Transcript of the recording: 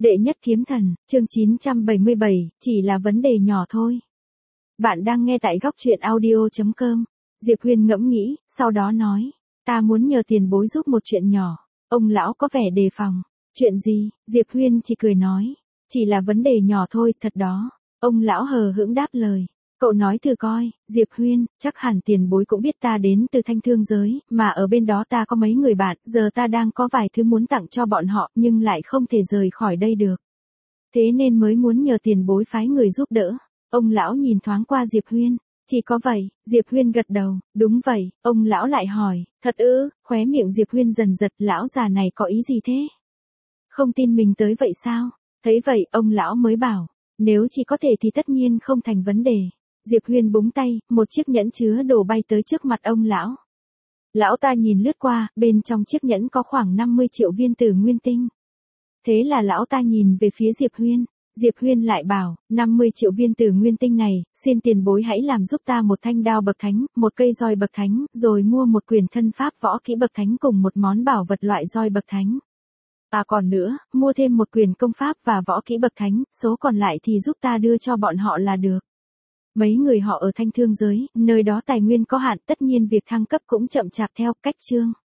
Đệ nhất kiếm thần, chương 977, chỉ là vấn đề nhỏ thôi. Bạn đang nghe tại góc truyện audio.com. Diệp Huyên ngẫm nghĩ, sau đó nói, ta muốn nhờ tiền bối giúp một chuyện nhỏ. Ông lão có vẻ đề phòng. Chuyện gì? Diệp Huyên chỉ cười nói, chỉ là vấn đề nhỏ thôi, thật đó. Ông lão hờ hững đáp lời. Cậu nói thử coi, Diệp Huyên, chắc hẳn tiền bối cũng biết ta đến từ Thanh Thương giới, mà ở bên đó ta có mấy người bạn, giờ ta đang có vài thứ muốn tặng cho bọn họ, nhưng lại không thể rời khỏi đây được. Thế nên mới muốn nhờ tiền bối phái người giúp đỡ. Ông lão nhìn thoáng qua Diệp Huyên. Chỉ có vậy, Diệp Huyên gật đầu, đúng vậy. Ông lão lại hỏi, thật ư? Khóe miệng Diệp Huyên dần giật, lão già này có ý gì thế? Không tin mình tới vậy sao? Thấy vậy, ông lão mới bảo, nếu chỉ có thể thì tất nhiên không thành vấn đề. Diệp Huyên búng tay, một chiếc nhẫn chứa đồ bay tới trước mặt ông lão. Lão ta nhìn lướt qua, bên trong chiếc nhẫn có khoảng 50 triệu viên tử nguyên tinh. Thế là lão ta nhìn về phía Diệp Huyên. Diệp Huyên lại bảo, 50 triệu viên tử nguyên tinh này, xin tiền bối hãy làm giúp ta một thanh đao bậc thánh, một cây roi bậc thánh, rồi mua một quyển thân pháp võ kỹ bậc thánh cùng một món bảo vật loại roi bậc thánh. À còn nữa, mua thêm một quyển công pháp và võ kỹ bậc thánh, số còn lại thì giúp ta đưa cho bọn họ là được. Mấy người họ ở Thanh Thương giới, nơi đó tài nguyên có hạn, tất nhiên việc thăng cấp cũng chậm chạp theo cách chương.